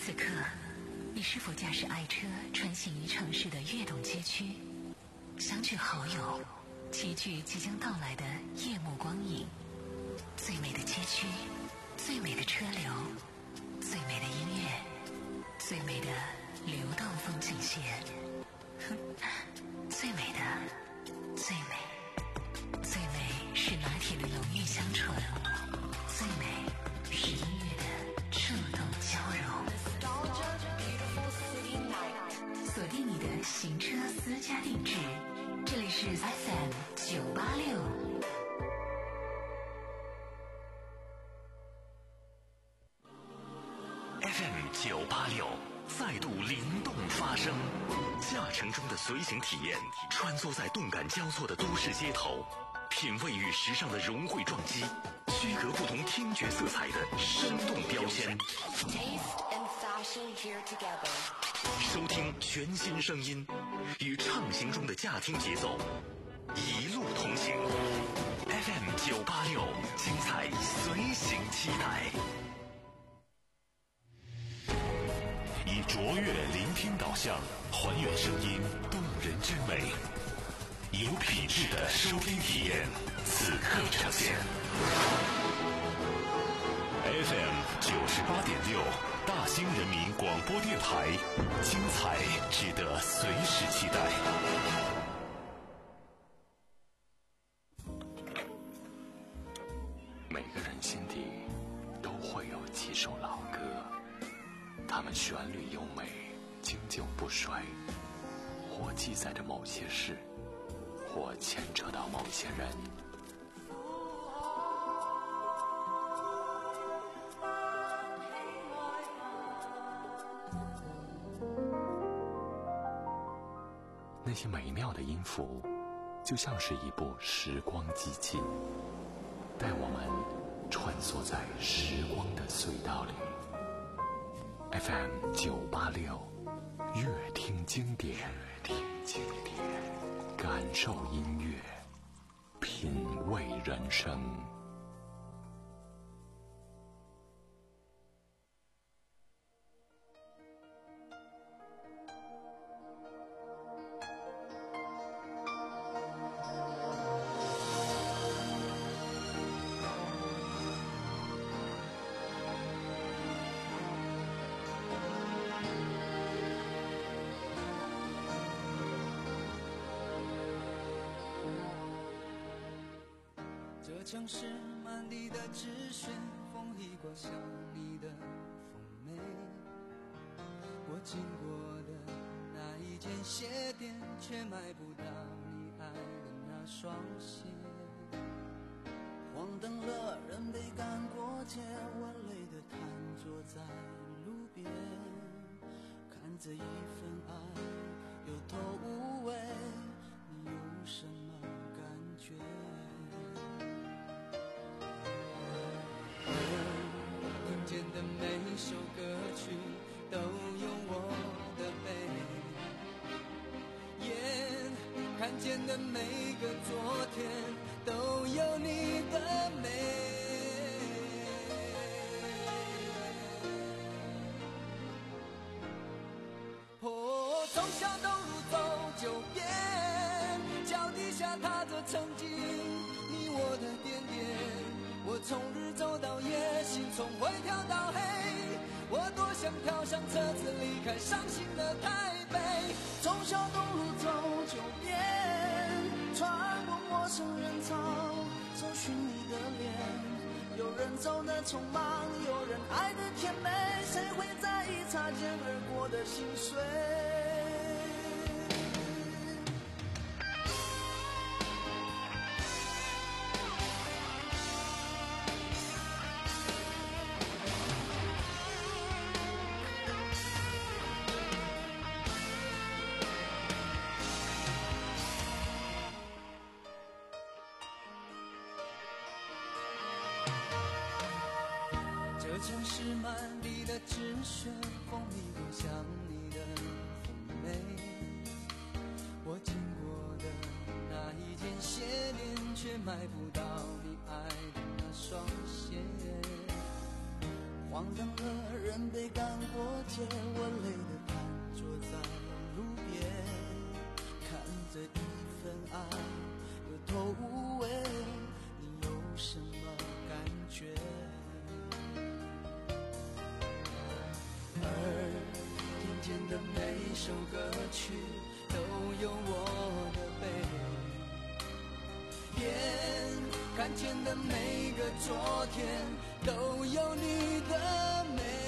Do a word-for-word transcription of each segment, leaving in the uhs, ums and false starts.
此刻，你是否驾驶爱车穿行于城市的跃动街区，相聚好友，齐聚即将到来的夜幕光影？最美的街区，最美的车流，最美的音乐，最美的流动风景线，最美的，最美，最美是拿铁的浓郁香醇，最美是音乐的触动交融。锁定你的行车私家定制，这里是 F M 九八六。 F M 九八六再度灵动发声，驾乘中的随行体验，穿梭在动感交错的都市街头，品味与时尚的融汇撞击，区隔不同听觉色彩的生动标签。收听全新声音，与畅行中的驾听节奏，一路同行。F M 九八六，精彩随行期待。以卓越聆听导向，还原声音动人之美，有品质的收听体验，此刻呈现。F M 九十八点六，大兴人民广播电台，精彩值得随时期待。每个人心底都会有几首老歌，它们旋律优美，经久不衰，或记载着某些事，或牵扯到某些人。那些美妙的音符，就像是一部时光机器，带我们穿梭在时光的隧道里。F M 九八六，乐听经典，乐听经典，感受音乐，品味人生。 这城市满地的纸屑，风一刮像你的妩媚。我经过的那一间鞋店，却买不到你爱的那双鞋。黄灯了，人被赶过街，我累得瘫坐在路边，看这一份爱有头无尾，你有什么感觉？听见的每首歌曲都有我的美，眼看见的每个昨天都有你的美。哦，从小东路走九遍，脚底下踏着曾经你我的点点。我从日走到夜，心从灰跳到黑，我多想跳上车子离开伤心的台北。从小东路走九遍，穿过陌生人潮，搜寻你的脸。有人走得匆忙，有人爱得甜美，谁会在意擦肩而过的心碎？这城市满地的纸屑，风一刮像你的妩媚。我经过的那一间鞋店，却买不到你爱的那双鞋。 慌张了，人被赶过街，我累得瘫坐在路边，看着一份爱有头无尾，你有什么感觉？耳听见的每首歌曲都有我的背，眼看见的每个昨天都有你的美。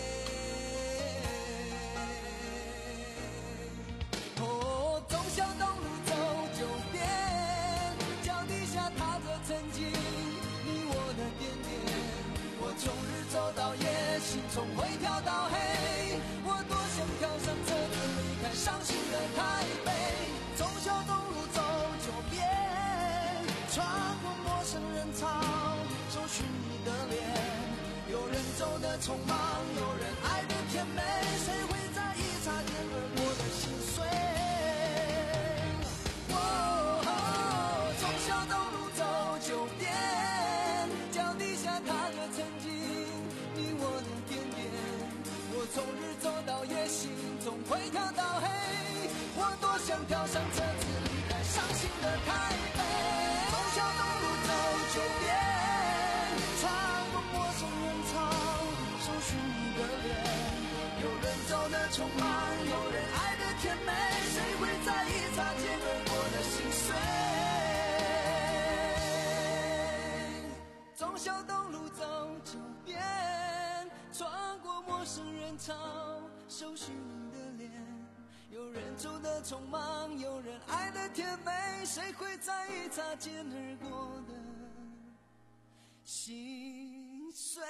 哦，忠孝东路走九遍，脚底下踏着曾经你我的点点。我从日走到夜，心从灰跳到黑，我多想跳上车子离开伤心的台北。忠孝东路走九遍，穿过陌生人潮，搜寻你的脸。有人走得匆忙，有人爱得甜美，谁会在意擦肩而过的心碎？哦，忠孝东路走九遍，脚底下踏着曾经你我的点点。我从日走到夜，心从灰跳到黑，我多想跳上车子离开伤心的台北。忠孝东路走九遍，穿过陌生人潮，搜寻你的脸。有人走得匆忙，有人爱得甜美，谁会在意擦肩而过的心碎？忠孝东路走九遍，穿过陌生人潮，搜寻你的脸。有人走得匆忙，有人爱得甜美，谁会在意擦肩而过的心碎？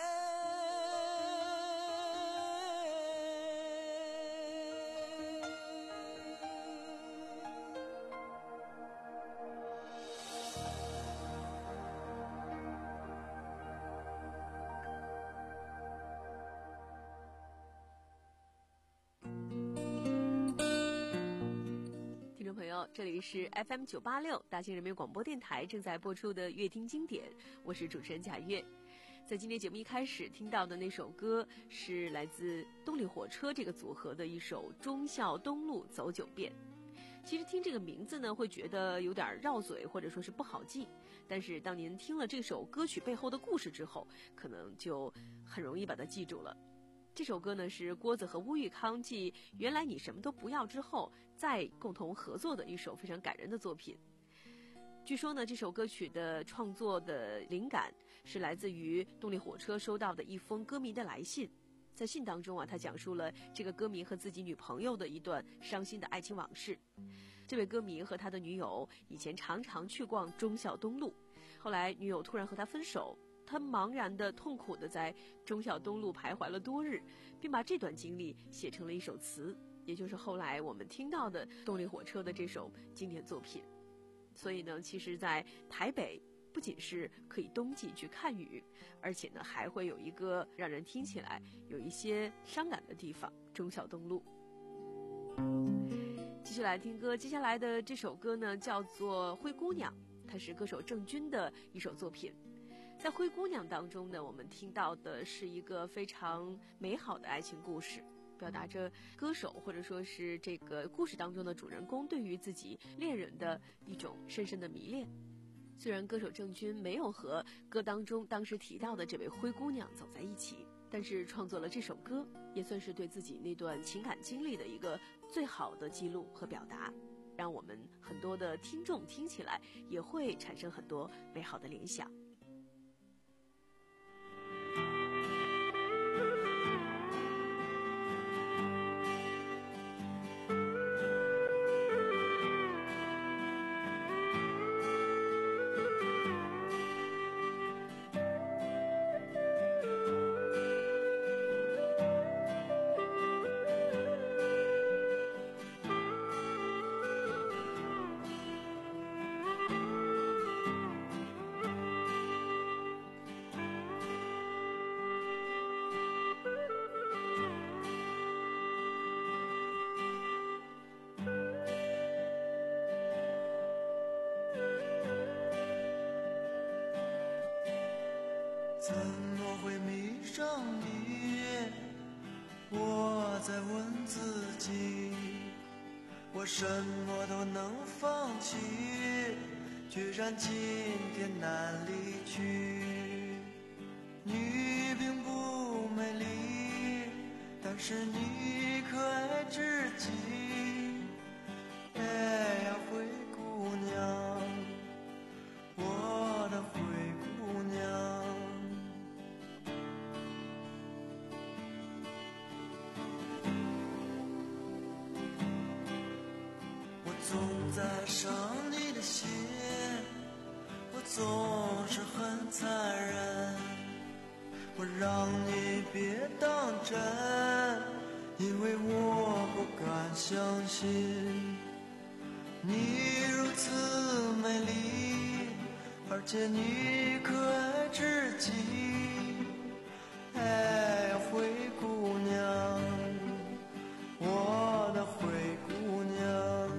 听众朋友，这里是 F M 九八六大庆人民广播电台正在播出的乐听经典，我是主持人贾月。在今天节目一开始听到的那首歌是来自动力火车这个组合的一首《忠孝东路走九遍》。其实听这个名字呢，会觉得有点绕嘴，或者说是不好记，但是当您听了这首歌曲背后的故事之后，可能就很容易把它记住了。这首歌呢是郭子和乌玉康继《原来你什么都不要》之后再共同合作的一首非常感人的作品。据说呢，这首歌曲的创作的灵感是来自于动力火车收到的一封歌迷的来信。在信当中啊，他讲述了这个歌迷和自己女朋友的一段伤心的爱情往事。这位歌迷和他的女友以前常常去逛忠孝东路，后来女友突然和他分手，他茫然的痛苦的在忠孝东路徘徊了多日，并把这段经历写成了一首词，也就是后来我们听到的动力火车的这首经典作品。所以呢，其实在台北不仅是可以冬季去看雨，而且呢还会有一个让人听起来有一些伤感的地方——忠孝东路。继续来听歌，接下来的这首歌呢叫做《灰姑娘》，它是歌手郑钧的一首作品。在《灰姑娘》当中呢，我们听到的是一个非常美好的爱情故事，表达着歌手或者说是这个故事当中的主人公对于自己恋人的一种深深的迷恋。虽然歌手郑钧没有和歌当中当时提到的这位灰姑娘走在一起，但是创作了这首歌也算是对自己那段情感经历的一个最好的记录和表达，让我们很多的听众听起来也会产生很多美好的联想。 怎么会迷上你？ 在问自己，我什么都能放弃，居然今天难离去。你并不美丽，但是你可爱至极。哎呀，灰姑娘，我的灰姑娘。我总在伤你的心，我总是很残忍，我让你别当真，因为我不敢相信你如此美丽，而且你可爱至极。哎呀，灰姑娘，我的灰姑娘。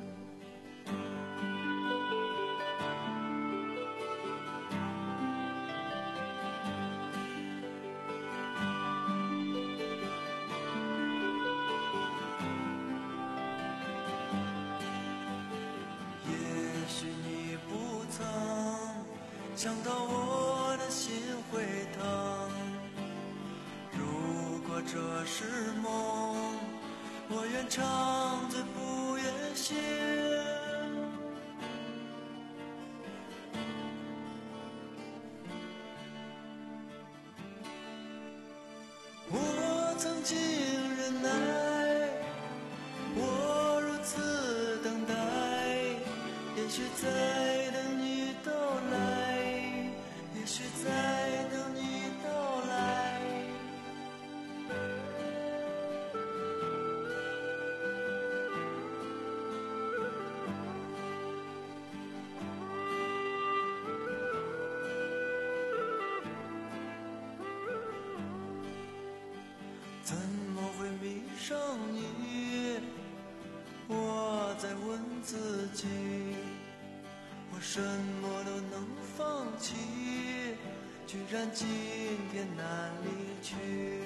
也许你不曾想到我的心会疼，如果这是梦，我愿长醉不愿醒。我曾经忍耐，我如此等待，也许在等你到来，也许在等你到来。怎么会迷上你？我在问自己，我什么都能放弃，居然今天难离去。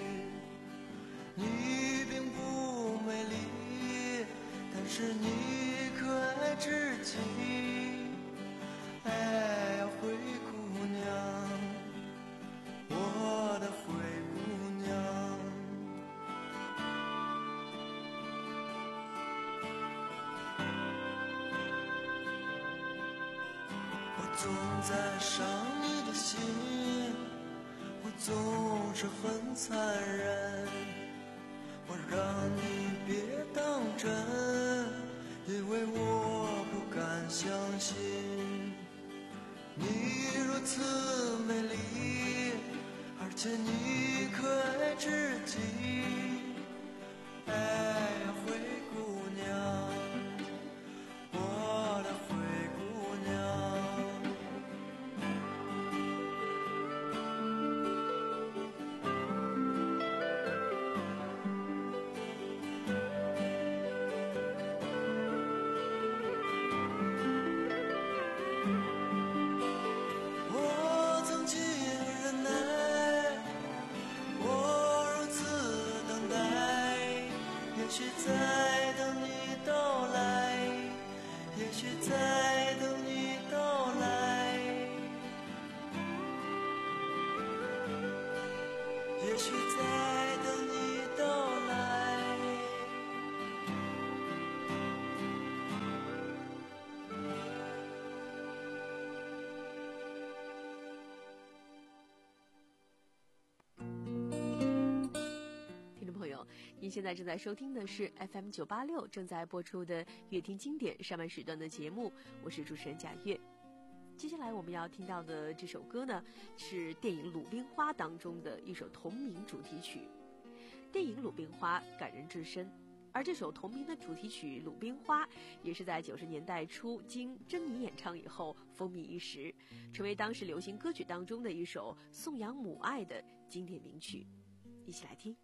你并不美丽，但是你可爱至极。哎呀，灰姑娘，我的灰姑娘。我总在伤你的心，我总是很残忍，我让你别当真，因为我不敢相信你如此美丽，而且你可爱至极。哎呀，灰姑娘，我的灰姑娘。我曾经忍耐，我如此等待，也许在等你到来，也许在等你到来，也许在等你到来。 听众朋友，您现在正在收听的是 F M 九八六正在播出的乐听经典上半时段的节目，我是主持人贾月。接下来我们要听到的这首歌呢，是电影《鲁冰花》当中的一首同名主题曲。电影《鲁冰花》感人至深，而这首同名的主题曲《鲁冰花》也是在九十年代初经珍妮演唱以后风靡一时，成为当时流行歌曲当中的一首颂扬母爱的经典名曲。一起来听。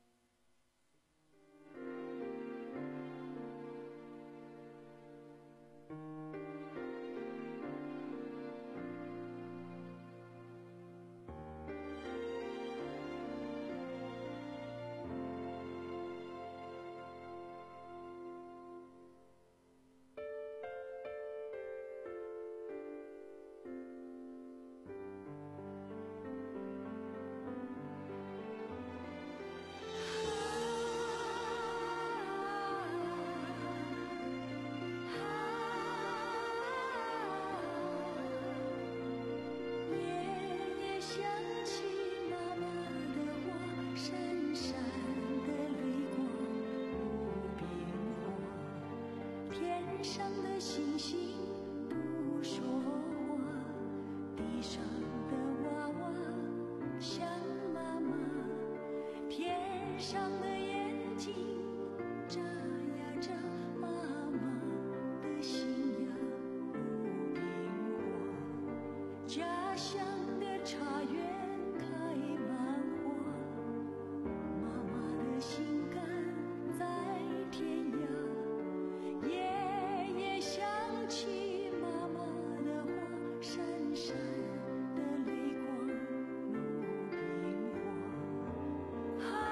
上的眼睛眨呀眨，妈妈的心呀如冰花，家乡的茶园开满花，妈妈的心肝在天涯，夜夜想起妈妈的话，闪闪的泪光如冰花。啊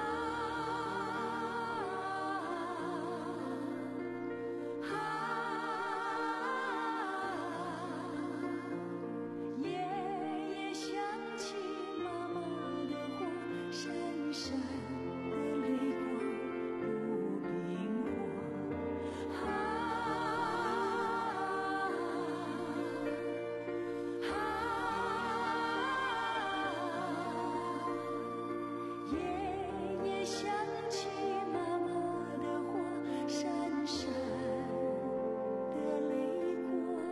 啊，夜夜想起妈妈的话，闪闪的泪光如冰花。啊啊，夜夜想起妈妈的话，闪闪的泪光。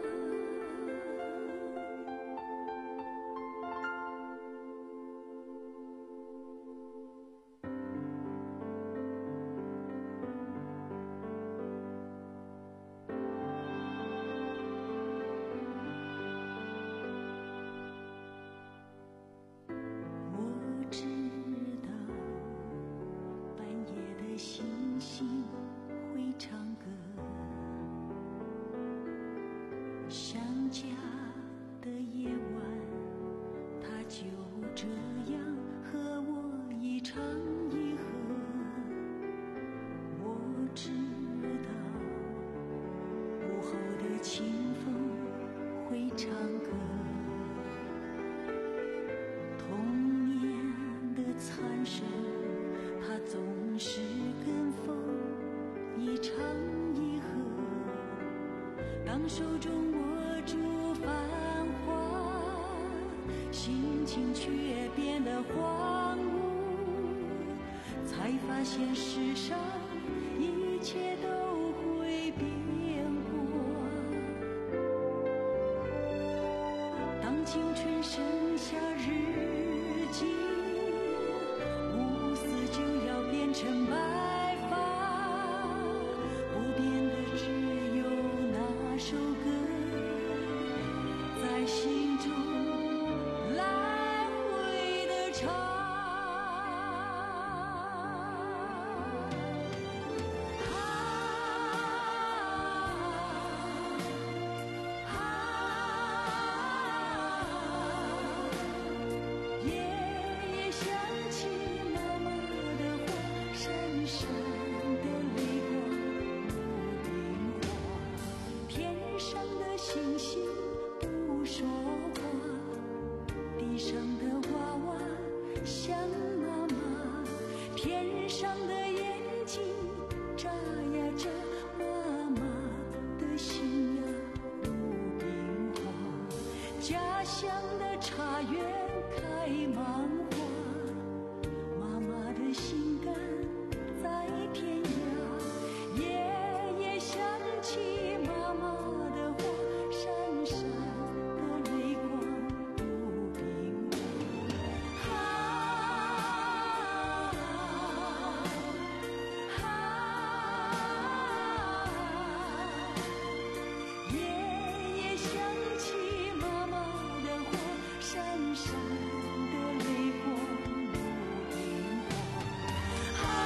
我知道半夜的星星会唱歌，想家的夜晚，它就这样和我一唱一和。我知道午后的清风会唱歌，童年的残声，它总是跟风一唱一和。当手中握住繁华，心情却变得荒芜，才发现世上一切都会变过。当青春剩下日记，乌丝就要变成白发，不变的只有那首歌，在心中来回的唱。夜夜想起妈妈的话，闪闪的泪光如冰花。天上的星星不说话，地上的娃娃想妈妈，天上的眼睛眨呀眨，妈妈的心呀如冰花。家乡的茶园开满花，妈妈的心肝在天涯，夜夜想起妈妈的话，闪闪的泪光如冰花。啊啊，夜夜想起妈妈的话，闪闪的泪光如冰花。啊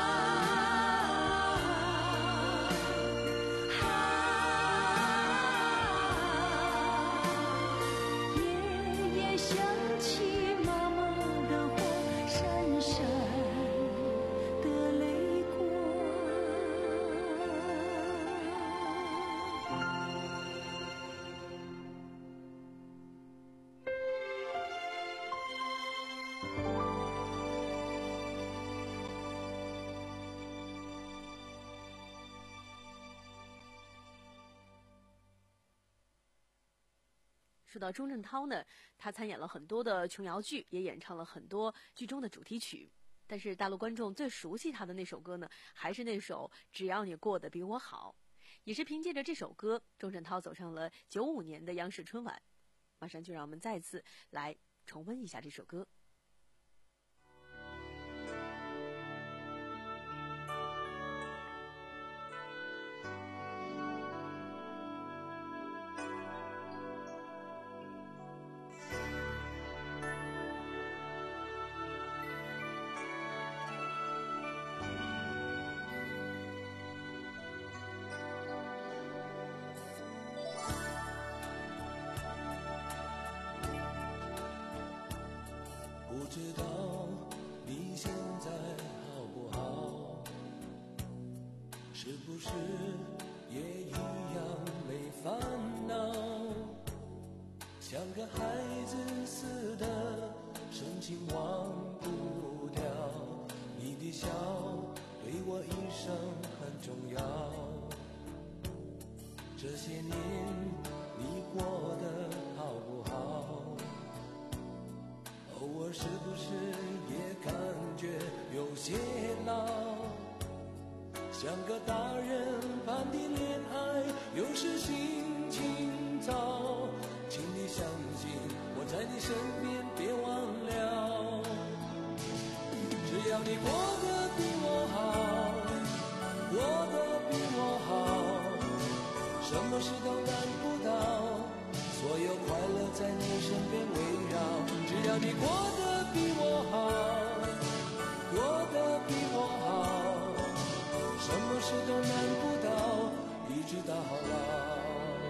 啊，夜夜想起妈妈的话，闪闪的泪光。 说到钟镇涛呢，他参演了很多的琼瑶剧，也演唱了很多剧中的主题曲。但是大陆观众最熟悉他的那首歌呢，还是那首《只要你过得比我好》。也是凭借着这首歌，钟镇涛走上了九五年的央视春晚。马上就让我们再次来重温一下这首歌。 是不是也一样没烦恼？像个孩子似的深情忘不掉，你的笑对我一生很重要。这些年你过得好不好？偶尔是不是也感觉有些老？像个大人般的恋爱，有时心情糟。请你相信我在你身边，别忘了。只要你过得比我好，过得比我好，什么事都难不倒，所有快乐在你身边围绕。只要你过得比我好，过得比我好，什么事都难不倒，一直到老。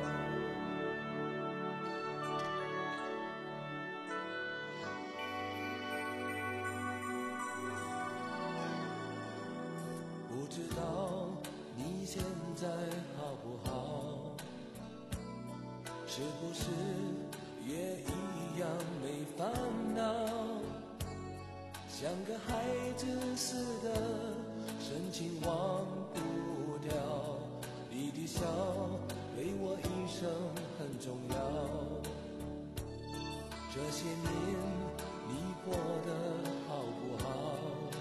不知道你现在好不好？是不是也一样没烦恼？像个孩子似的深情忘不掉，你的笑对我一生很重要。这些年你过得好不好？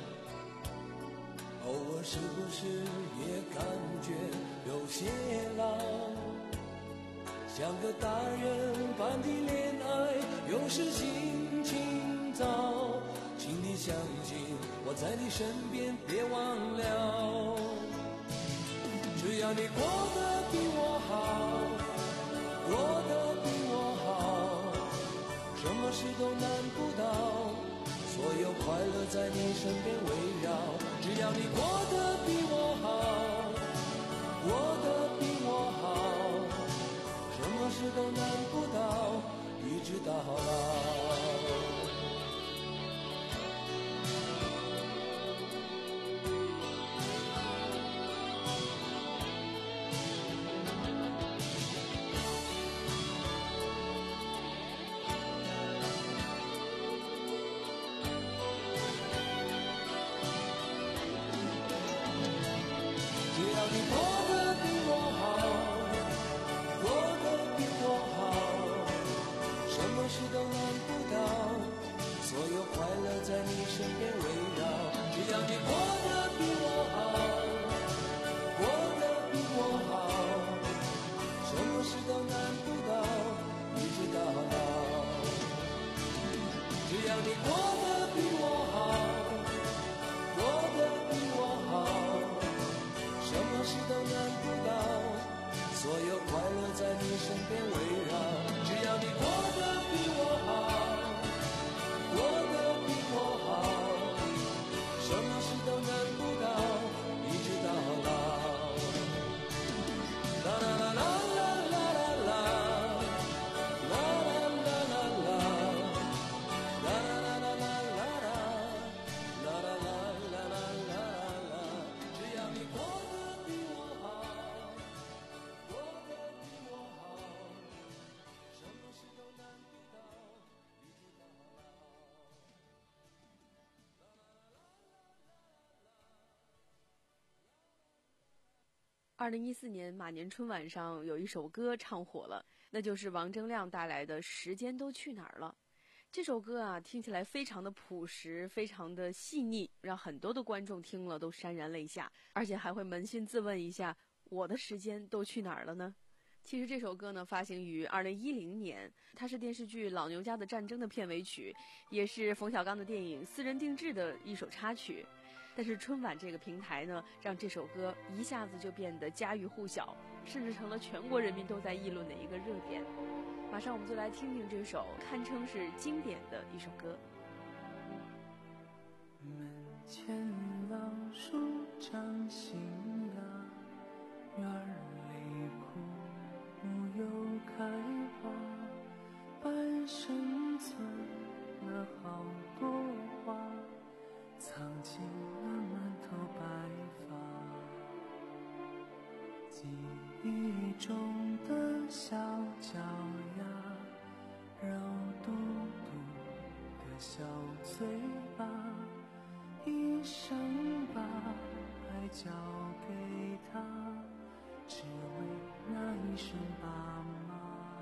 偶尔是不是也感觉有些老？像个大人般的恋爱，有时心情糟。请你相信我在你身边，别忘了。只要你过得比我好，过得比我好，什么事都难不倒，所有快乐在你身边围绕。只要你过得比我好，过得比我好，什么事都难不倒，一直到老。只要你过得比我好，过得比我好，什么事都难不倒，所有快乐在你身边围绕。只要你过得比我好，过得比我好，什么事都难不倒，一直到老。只要你过得比我好，过得比我好，什么事都难不倒，所有快乐在你身边围绕。只要你过得比我好，过得比我好，什么事都难不倒，一直到老。啦啦啦啦啦啦啦啦，啦啦啦啦啦，啦啦啦啦啦啦，啦啦啦啦啦啦。只要你过得比我好，过得比我好，什么事都难不倒，一直到老。 二零一四年马年春晚上有一首歌唱火了，那就是王铮亮带来的《时间都去哪儿了》。这首歌啊，听起来非常的朴实，非常的细腻，让很多的观众听了都潸然泪下，而且还会扪心自问一下，我的时间都去哪儿了呢？其实这首歌呢，发行于二零一零年，它是电视剧《老牛家的战争》的片尾曲，也是冯小刚的电影《私人定制》的一首插曲。但是春晚这个平台呢，让这首歌一下子就变得家喻户晓，甚至成了全国人民都在议论的一个热点。马上我们就来听听这首堪称是经典的一首歌。 门前老树长新芽，院里枯木又开花，半生存了好多话，藏进了满头白发。 记忆中的小脚丫，肉嘟嘟的小嘴巴，一生把爱交给他，只为那一声爸妈。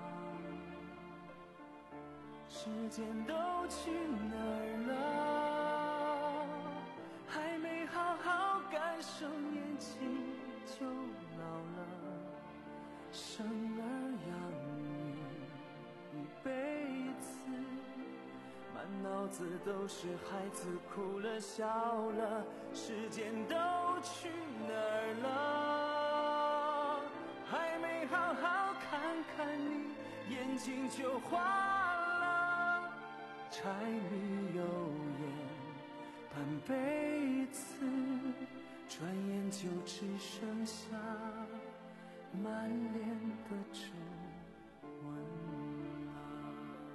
时间都去哪儿了？还没好好感受年轻就老了，生儿养女一辈子，满脑子都是孩子哭了笑了，时间都去哪儿了？还没好好看看你，眼睛就花了，柴米油盐半辈子，转眼就只剩下满脸的皱纹了。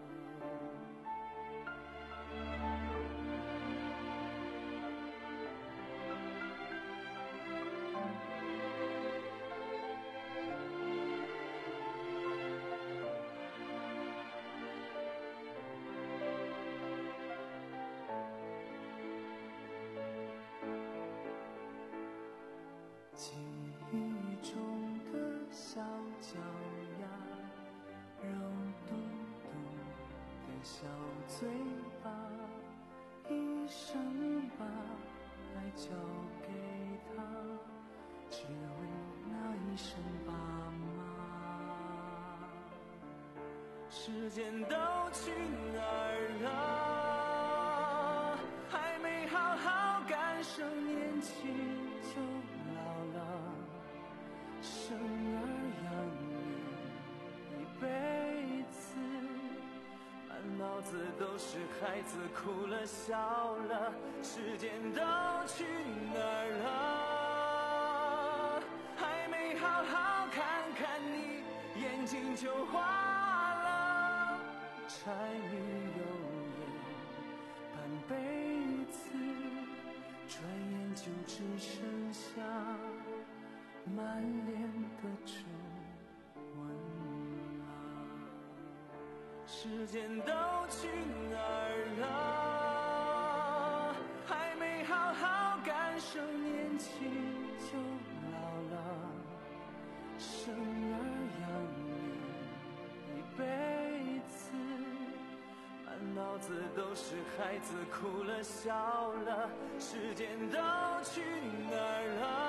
记忆中的小脚丫，肉嘟嘟的小嘴巴，一生把爱交给他，只为那一声爸妈。时间都去哪儿了？还没好好感受年轻就老了，生儿养女一辈子，满脑子都是孩子哭了笑了，时间都去哪儿了？还没好好看看你，眼睛就花了，柴米油盐半辈子，转眼就只剩下满脸的皱纹了。时间都去哪儿了？还没好好感受年轻就老了，生儿养女一辈子，满脑子都是孩子哭了笑了，时间都去哪儿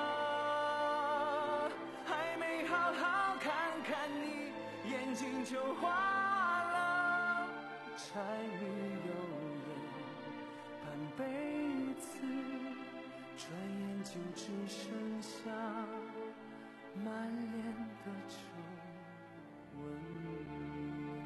了？还没好好看看你，眼睛就花了，柴米油盐半辈子，转眼就只剩下满脸的皱纹了。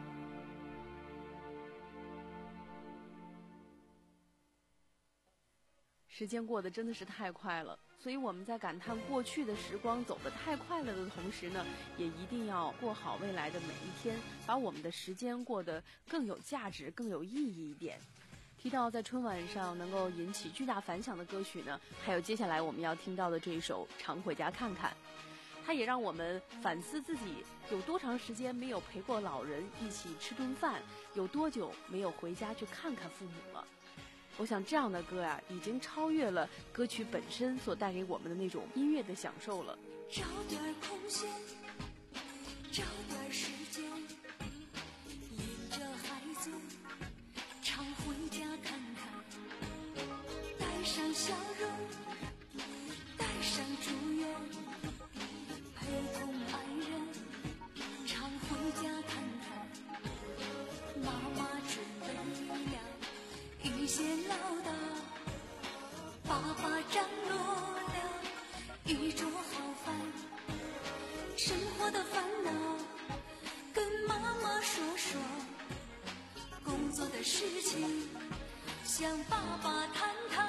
时间过得真的是太快了，所以我们在感叹过去的时光走得太快了的同时呢，也一定要过好未来的每一天，把我们的时间过得更有价值、更有意义一点。提到在春晚上能够引起巨大反响的歌曲呢，还有接下来我们要听到的这一首《常回家看看》，它也让我们反思自己有多长时间没有陪过老人一起吃顿饭，有多久没有回家去看看父母了。我想这样的歌啊，已经超越了歌曲本身所带给我们的那种音乐的享受了。 找点空闲，找点时间，领着孩子常回家看看，带上笑容，带上祝愿，陪同爱人常回家看看。妈妈准备了一些唠叨，爸爸张罗了一桌好饭，生活的烦恼跟妈妈说说，工作的事情向爸爸谈谈。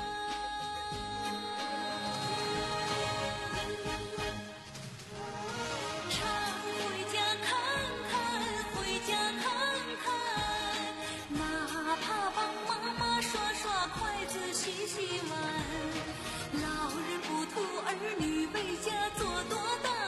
常回家看看，回家看看，哪怕帮妈妈刷刷筷子、洗洗碗，老人不图儿女为家做多大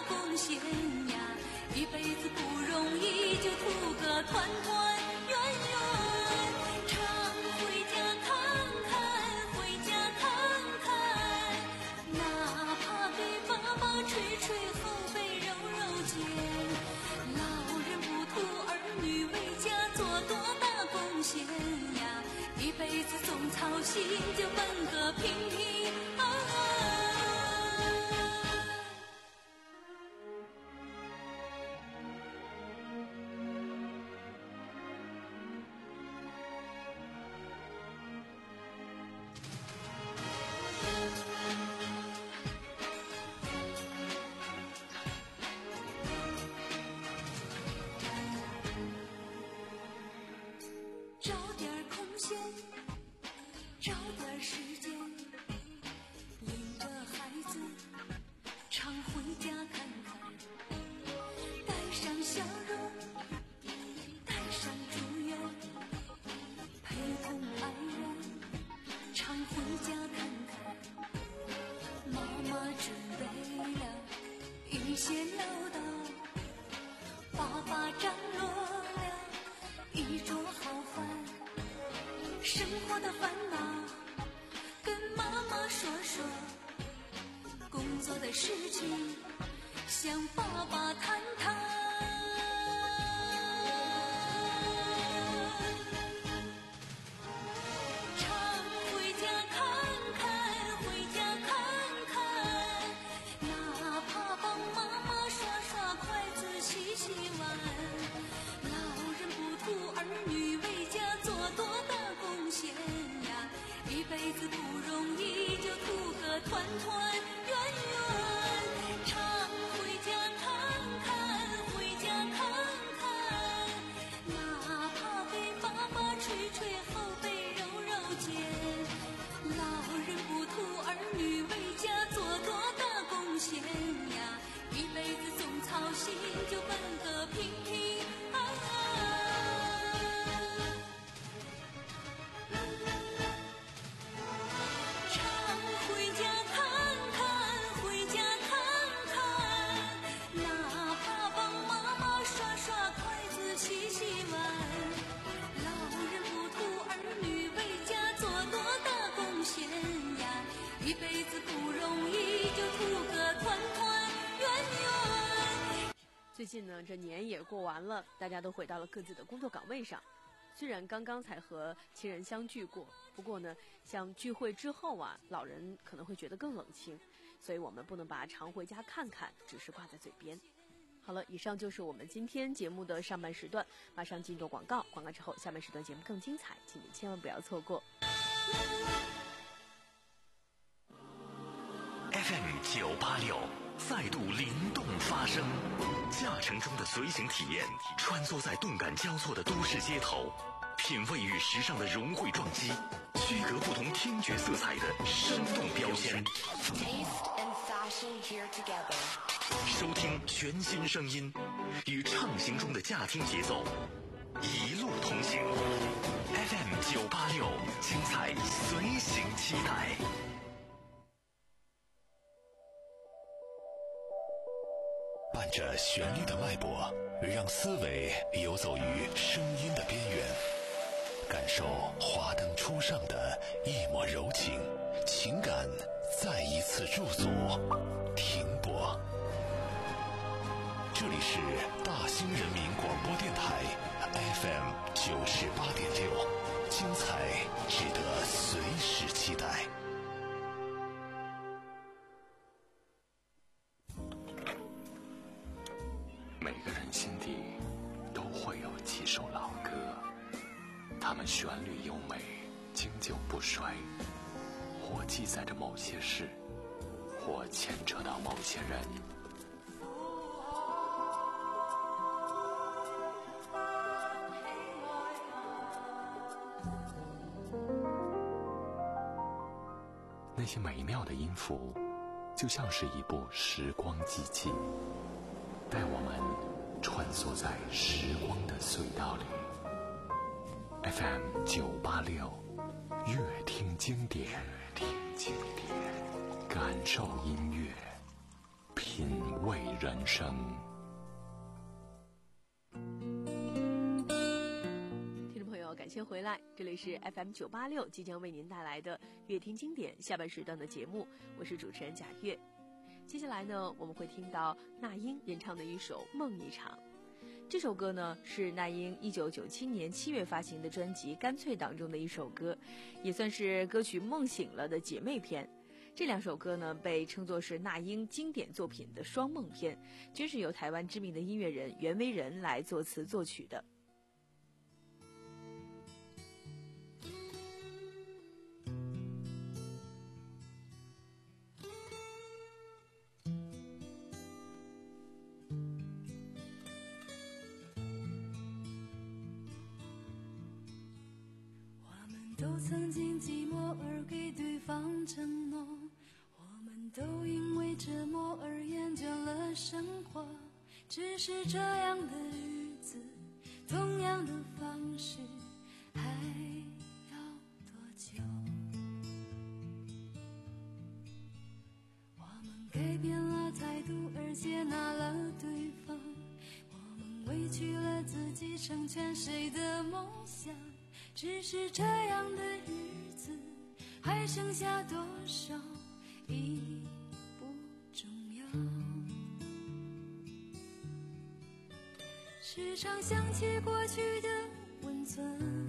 些唠叨，爸爸张罗了一桌好饭，生活的烦恼跟妈妈说说，工作的事情向爸爸谈谈。一辈子不容易，就图个团团圆圆，常回家看看，回家看看，哪怕给妈妈捶捶后背揉揉肩。老人不图儿女为家做多大贡献呀，一辈子总操心，就奔个平平安安。一辈子不容易，就图个团团圆圆。 最近呢，这年也过完了，大家都回到了各自的工作岗位上。虽然刚刚才和亲人相聚过，不过呢，像聚会之后啊，老人可能会觉得更冷清，所以我们不能把常回家看看只是挂在嘴边。好了，以上就是我们今天节目的上半时段，马上进入广告，广告之后下半时段节目更精彩，请您千万不要错过。 F M 九八六再度灵动发声，驾乘中的随行体验，穿梭在动感交错的都市街头，品味与时尚的融汇撞击，区隔不同听觉色彩的生动标签。 Taste and fashion here together. 收听全新声音，与畅行中的驾听节奏，一路同行。F M 九八六，精彩随行期待。伴着旋律的脉搏，让思维游走于声音的边缘，感受华灯初上的一抹柔情，情感再一次驻足停泊。这里是大兴人民广播电台 F M 九十八点六，精彩值得随时期待。每个人心底都会有几首老歌，它们旋律优美，经久不衰，或记载着某些事，或牵扯到某些人。那些美妙的音符，就像是一部时光机器，带我们穿梭在时光的隧道里。F M 九八六，乐听经典，乐听经典，感受音乐，品味人生。 听众朋友，感谢回来，这里是 F M 九八六，即将为您带来的乐听经典下半时段的节目，我是主持人贾月。接下来呢，我们会听到那英演唱的一首《梦一场》。这首歌呢，是那英一九九七年七月发行的专辑《干脆》当中的一首歌，也算是歌曲《梦醒了》的姐妹篇。这两首歌呢，被称作是那英经典作品的双梦篇，均是由台湾知名的音乐人袁惟仁来作词作曲的。 都曾经寂寞而给对方承诺，我们都因为折磨而厌倦了生活，只是这样的日子，同样的方式，还要多久？我们改变了态度而接纳了离去了自己，成全谁的梦想？只是这样的日子，还剩下多少已不重要。时常想起过去的温存，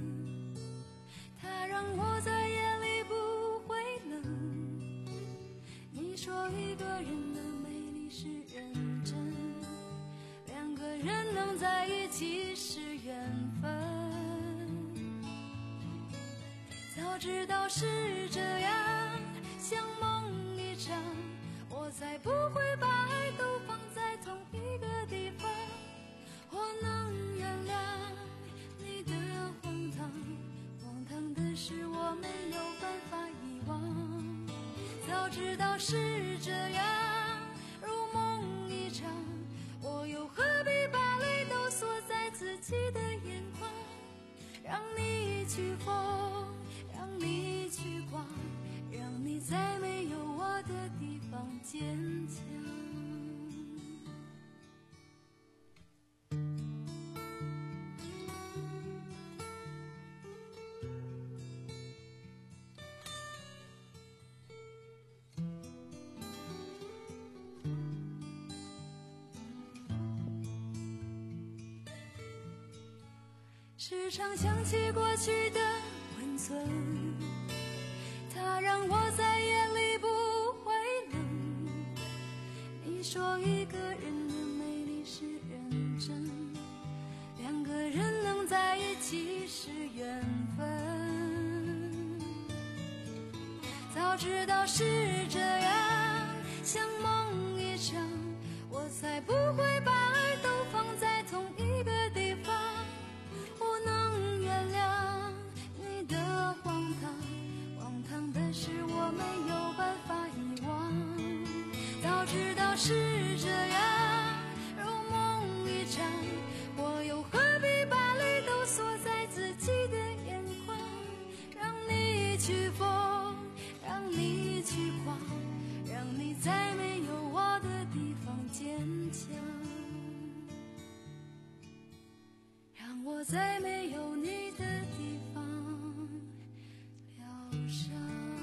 它让我在夜里不会冷。你说一个人的美丽是认真，两个人能在一起是缘分。早知道是这样，像梦一场，我才不会把爱都放在同一个地方。我能原谅你的荒唐，荒唐的是我没有办法遗忘。早知道是这样，如梦一场，我又何必把泪都锁在自己的眼眶？让你去疯，让你去狂，让你在没有我的地方坚强。时常想起过去的温存，它让我在夜里不会冷。你说一个人的美丽是认真，两个人能在一起是缘分。早知道是这样，像梦一场，我才不会把爱都放在同一个地方。我能原谅你的荒唐，荒唐的是我没有办法遗忘。早知道是这样，如梦一场，我又何必把泪都锁在自己的眼眶？让你去疯，让你去狂，让你在没有我的地方坚强。让我在没有你的地方疗伤。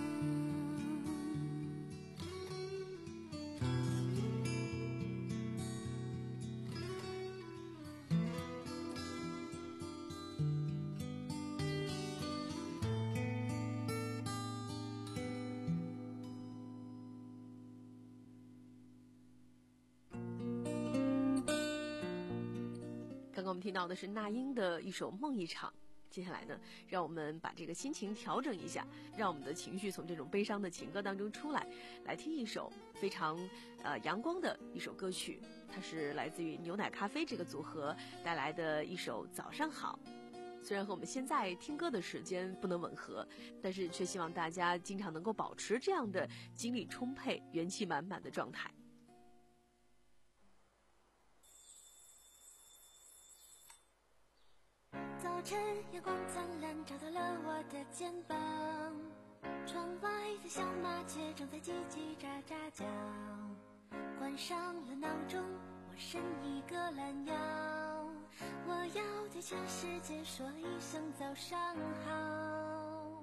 刚刚我们听到的是那英的一首《梦一场》，接下来呢，让我们把这个心情调整一下，让我们的情绪从这种悲伤的情歌当中出来，来听一首非常呃阳光的一首歌曲，它是来自于牛奶咖啡这个组合带来的一首《早上好》。虽然和我们现在听歌的时间不能吻合，但是却希望大家经常能够保持这样的精力充沛、元气满满的状态。 早晨阳光灿烂，照到了我的肩膀，窗外的小麻雀正在叽叽喳喳叫，关上了闹钟，我伸一个懒腰，我要对全世界说一声早上好。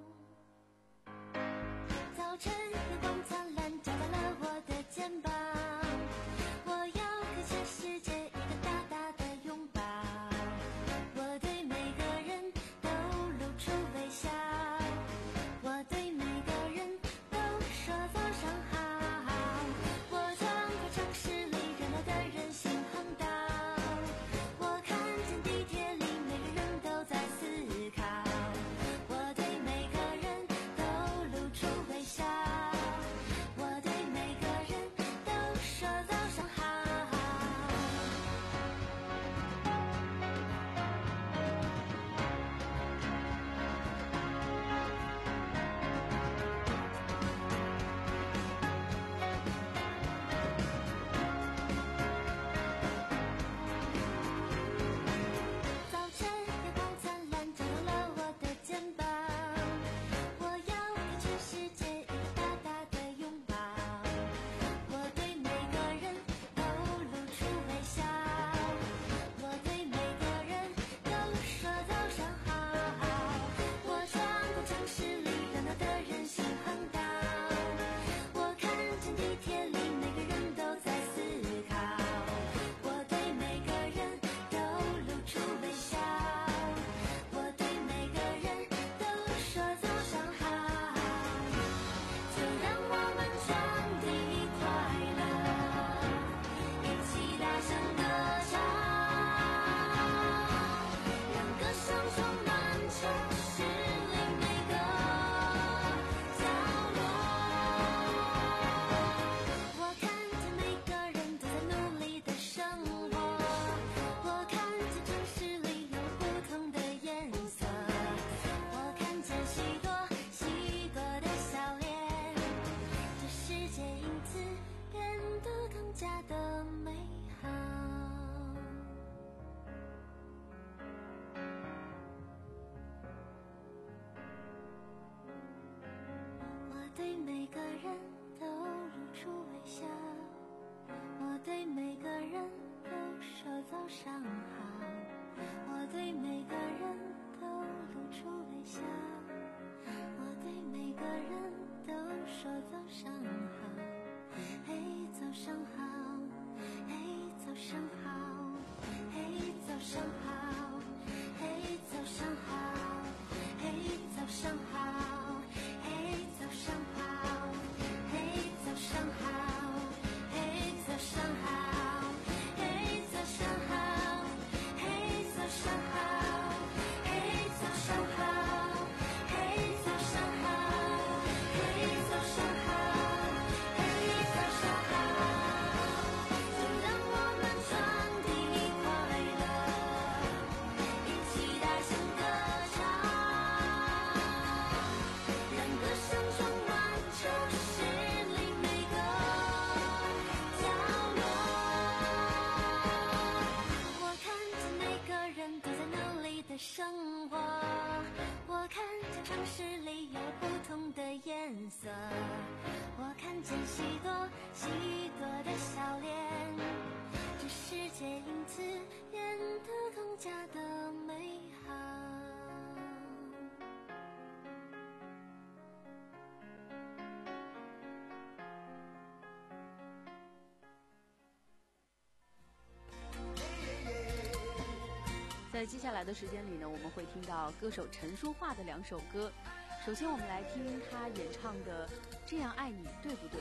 早晨阳光灿烂，照到了我的肩膀，我要给全世界一个大大的拥抱，我对每个人都露出微笑，我对每个人都说早上好。我穿过城市里热闹的人行横道，我看见地铁里每个人都在思考，我人都露出微笑，我对每个人都说早上好，我对每个人都露出微笑，我对每个人都说早上好，嘿早上好，嘿早上好，嘿早上好，嘿早上好，嘿早上好，嘿早上好，嘿早上好，嘿早上好，嘿早上好，嘿早上好，嘿早上好，嘿早上好，嘿早上好，嘿早上好，就让我们传递快乐，一起大声歌唱，让歌声充满城市里每个角落。我看见每个人都在努力的生活，我看见城市里有不同的颜色，我看见许多许多的笑脸，这世界因此变得更加的美好。 在接下来的时间里呢，我们会听到歌手陈淑桦的两首歌。首先，我们来听她演唱的《这样爱你对不对》。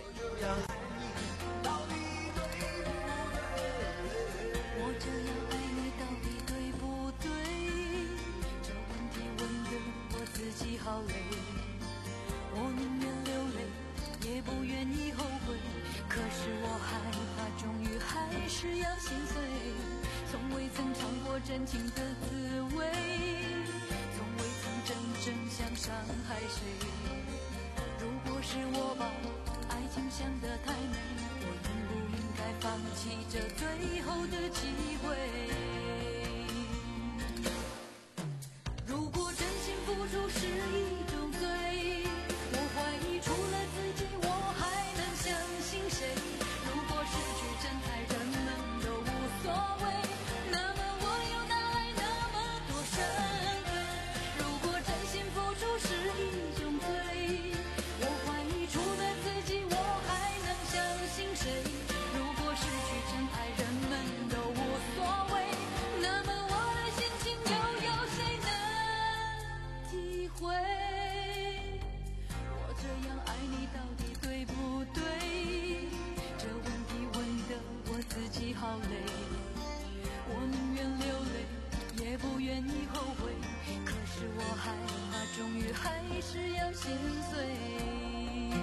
我这样爱你到底对不对？这问题问得我自己好累，我宁愿流泪，也不愿意后悔。可是我害怕，终于还是要心碎。从未曾尝过真情的滋味，从未曾真正想伤害谁。如果是我把爱情想得太美，我应不应该放弃这最后的机会？如果真心付出是一种罪，我怀疑除了自己我还能相信谁？如果失去真爱人们都无所谓，那么我又哪来那么多伤悲？如果真心付出是一种罪，我怀疑除了自己我还能相信谁？如果失去真爱人们都无所谓，那么我的心情又有谁能体会？我这样爱你到底对不对？这问题问得我自己好累，我宁愿流泪，也不愿意后悔。可是我害怕，终于还是要心碎。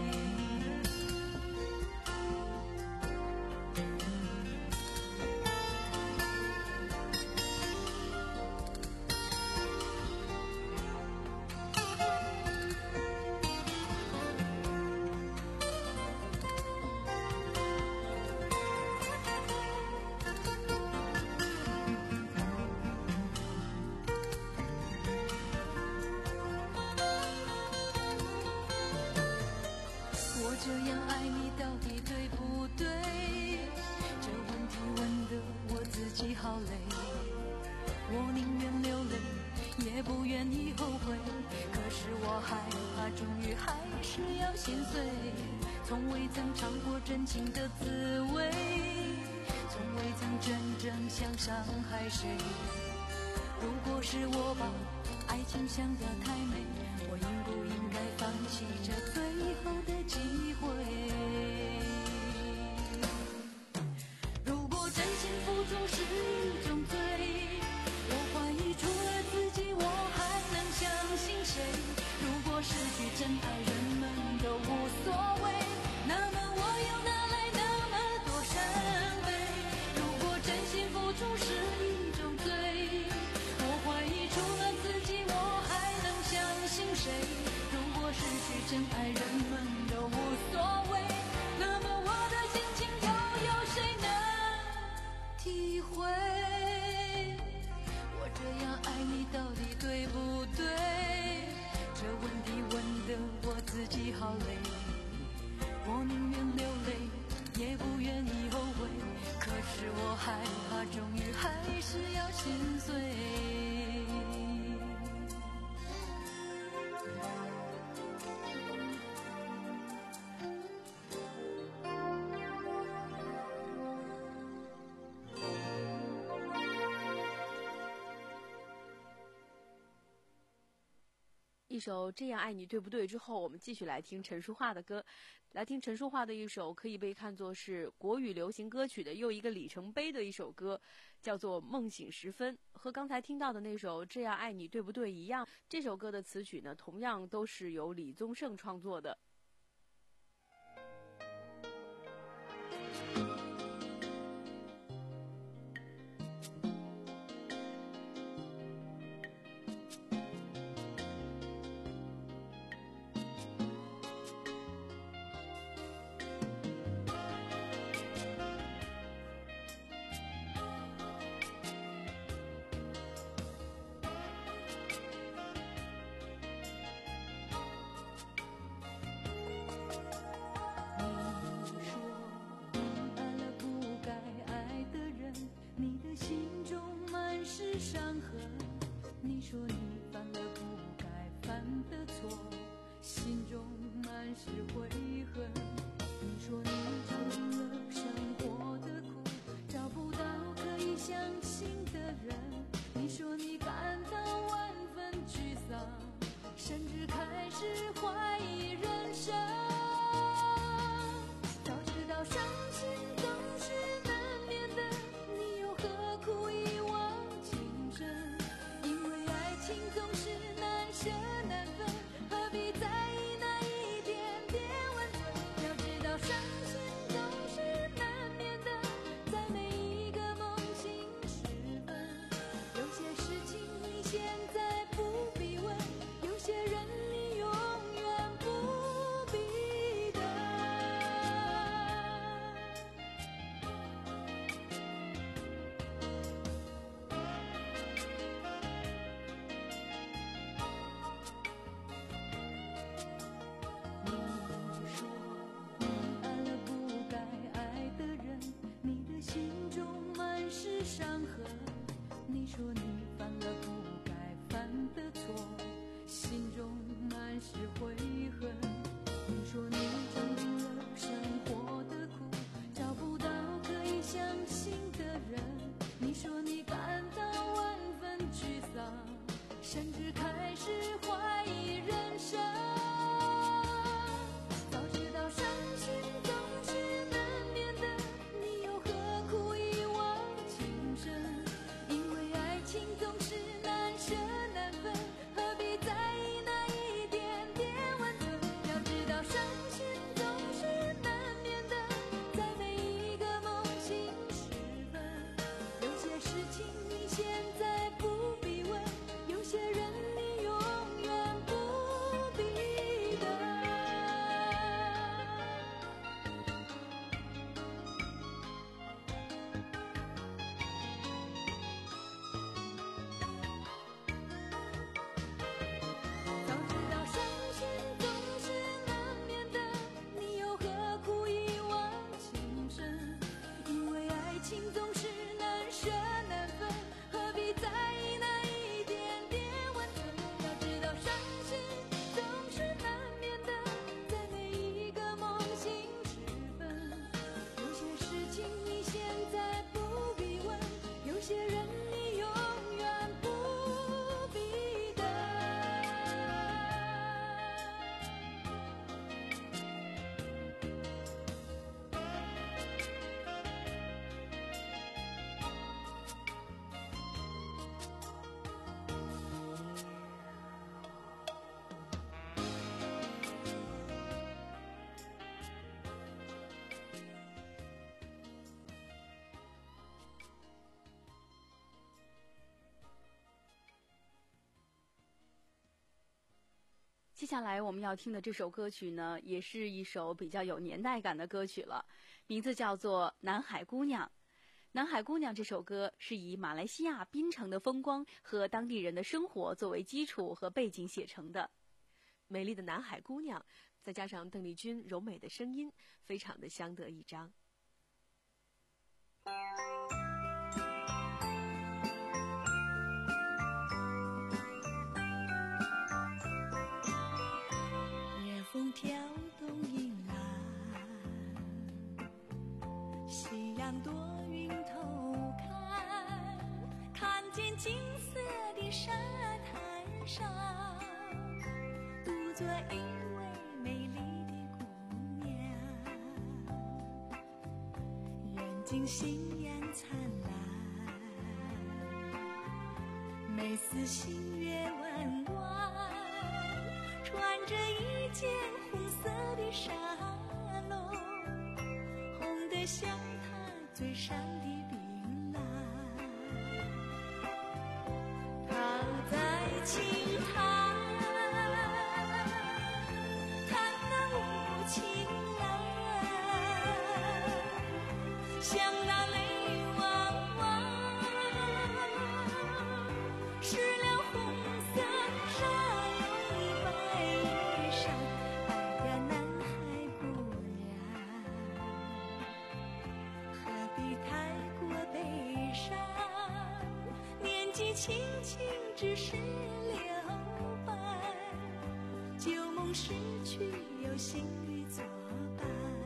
我这样爱你到底对不对？这问题问得我自己好累，我宁愿流泪，也不愿意后悔。可是我害怕，终于还是要心碎。从未曾尝过真情的滋味，从未曾真正想伤害谁。如果是我把爱情想得太美，我应不应该放弃这最后的机会？如果真心付出是一种罪，我怀疑除了自己我还能相信谁？如果失去真爱人们都无所谓，那么我又哪来那么多伤悲？如果真心付出是一种罪，我怀疑除了自己我还能相信谁？如果失去真爱人一首《这样爱你对不对》之后，我们继续来听陈淑桦的歌，来听陈淑桦的一首可以被看作是国语流行歌曲的又一个里程碑的一首歌，叫做《梦醒时分》。和刚才听到的那首《这样爱你对不对》一样，这首歌的词曲呢，同样都是由李宗盛创作的。 你说你犯了不该犯的错，心中满是悔恨。你说你尝尽了生活的苦，找不到可以相信的人。你说你感到万分沮丧，甚至开始怀疑人生。早知道伤心总是难免的，你又何苦一往情深？情总是难舍难分，何必在意那一点点温存？要知道伤心总是难免的，在每一个梦醒时分。有些事情你现在不必问，有些人你永远不必等。你说你犯了不该犯的错，心中满是悔恨。你说你尝尽了生活的苦，找不到可以相信的人。你说你感到万分沮丧，甚至开始怀疑人生。早知道伤心总是难免的，你又何苦一往情深？情总是难舍难分，何必在意那一点点温存？要知道伤心总是难免的，在每一个梦醒时分。有些事情你现在不必问，有些人你永远不必等。 接下来我们要听的这首歌曲呢，也是一首比较有年代感的歌曲了，名字叫做《南海姑娘》。《南海姑娘》这首歌是以马来西亚槟城的风光和当地人的生活作为基础和背景写成的。美丽的南海姑娘，再加上邓丽君柔美的声音，非常的相得益彰。 风挑动银浪，夕阳躲云偷看，看见金色的沙滩上， 做一位美丽的姑娘，眼睛星眼灿烂，眉似新月弯弯，穿着一件红色的纱笼，红得像她嘴上的槟榔。躺在青滩，看那雾青蓝，像那泪汪汪，湿了红色纱笼白衣裳。哎呀，男孩姑娘，何必太过悲伤？年纪轻轻只是留白，旧梦逝去有新侣作伴。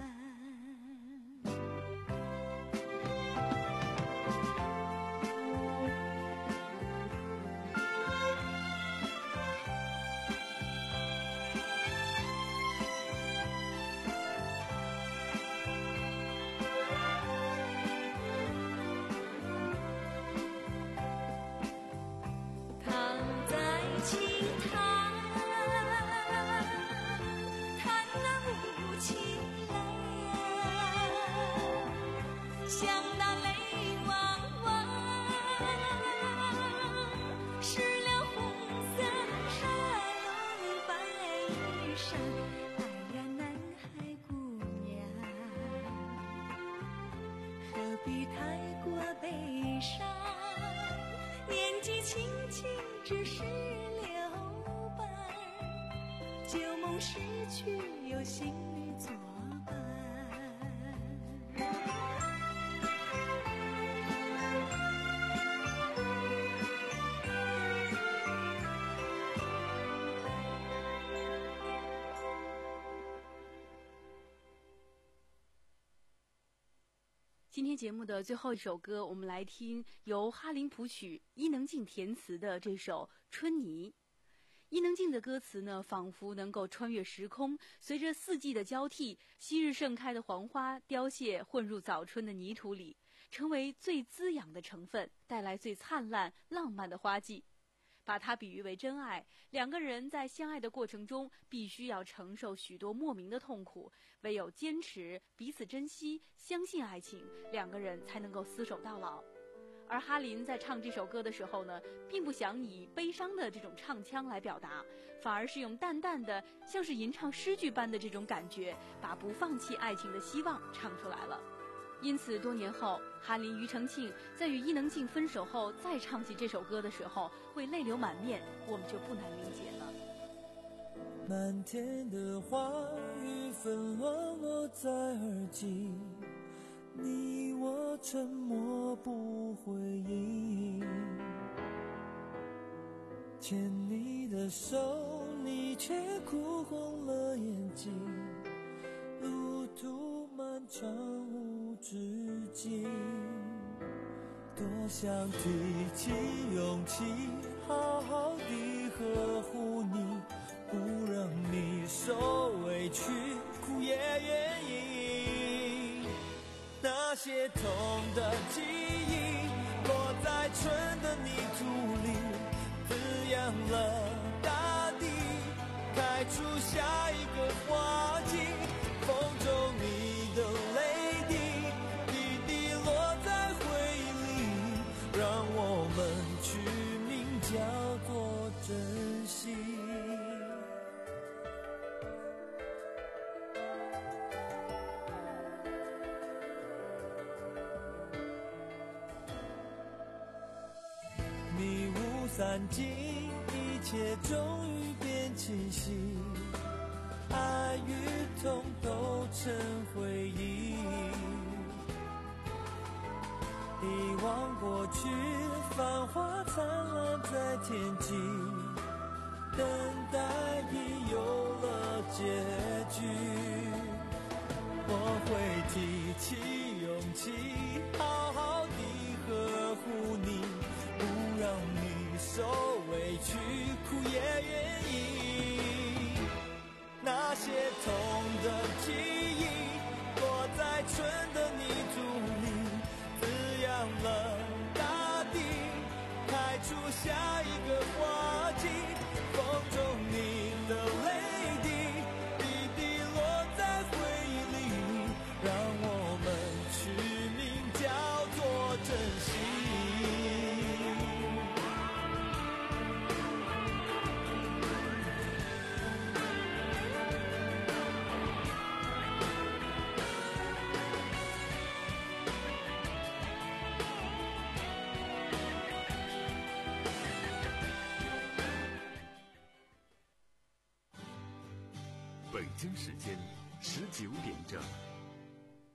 躺在青滩，看那雾青蓝，像那泪汪汪，湿了红色纱笼白衣裳。哎呀，男孩姑娘，何必太过悲伤？年纪轻轻只是留白，旧梦逝去有新侣作伴。 今天节目的最后一首歌，我们来听由哈林谱曲、伊能静填词的这首《春泥》。伊能静的歌词呢，仿佛能够穿越时空，随着四季的交替，昔日盛开的黄花凋谢，混入早春的泥土里，成为最滋养的成分，带来最灿烂浪漫的花季。把它比喻为真爱，两个人在相爱的过程中必须要承受许多莫名的痛苦，唯有坚持彼此珍惜，相信爱情，两个人才能够厮守到老。而哈林在唱这首歌的时候呢，并不想以悲伤的这种唱腔来表达，反而是用淡淡的像是吟唱诗句般的这种感觉，把不放弃爱情的希望唱出来了。因此多年后，哈林、庾澄庆在与伊能静分手后再唱起这首歌的时候，会泪流满面，我们就不难理解了。 漫天的花雨纷乱落在耳际，你我沉默不回应，牵你的手，你却哭红了眼睛，路途漫长无止境，多想提起勇气，好好地呵护你，不让你受委屈，哭也愿意。那些痛的记忆落在春的泥土里，滋养了大地，开出下一个花季。风中你的泪滴，滴滴落在回忆里，让我们取名叫做珍惜。迷雾散尽，一切终于变清晰，爱与痛都成回忆，遗忘过去，繁华灿烂在天际，等待已有了结局。我会提起勇气，好好地呵护你，不让你受委屈，哭也愿意。 北京时间十九点整。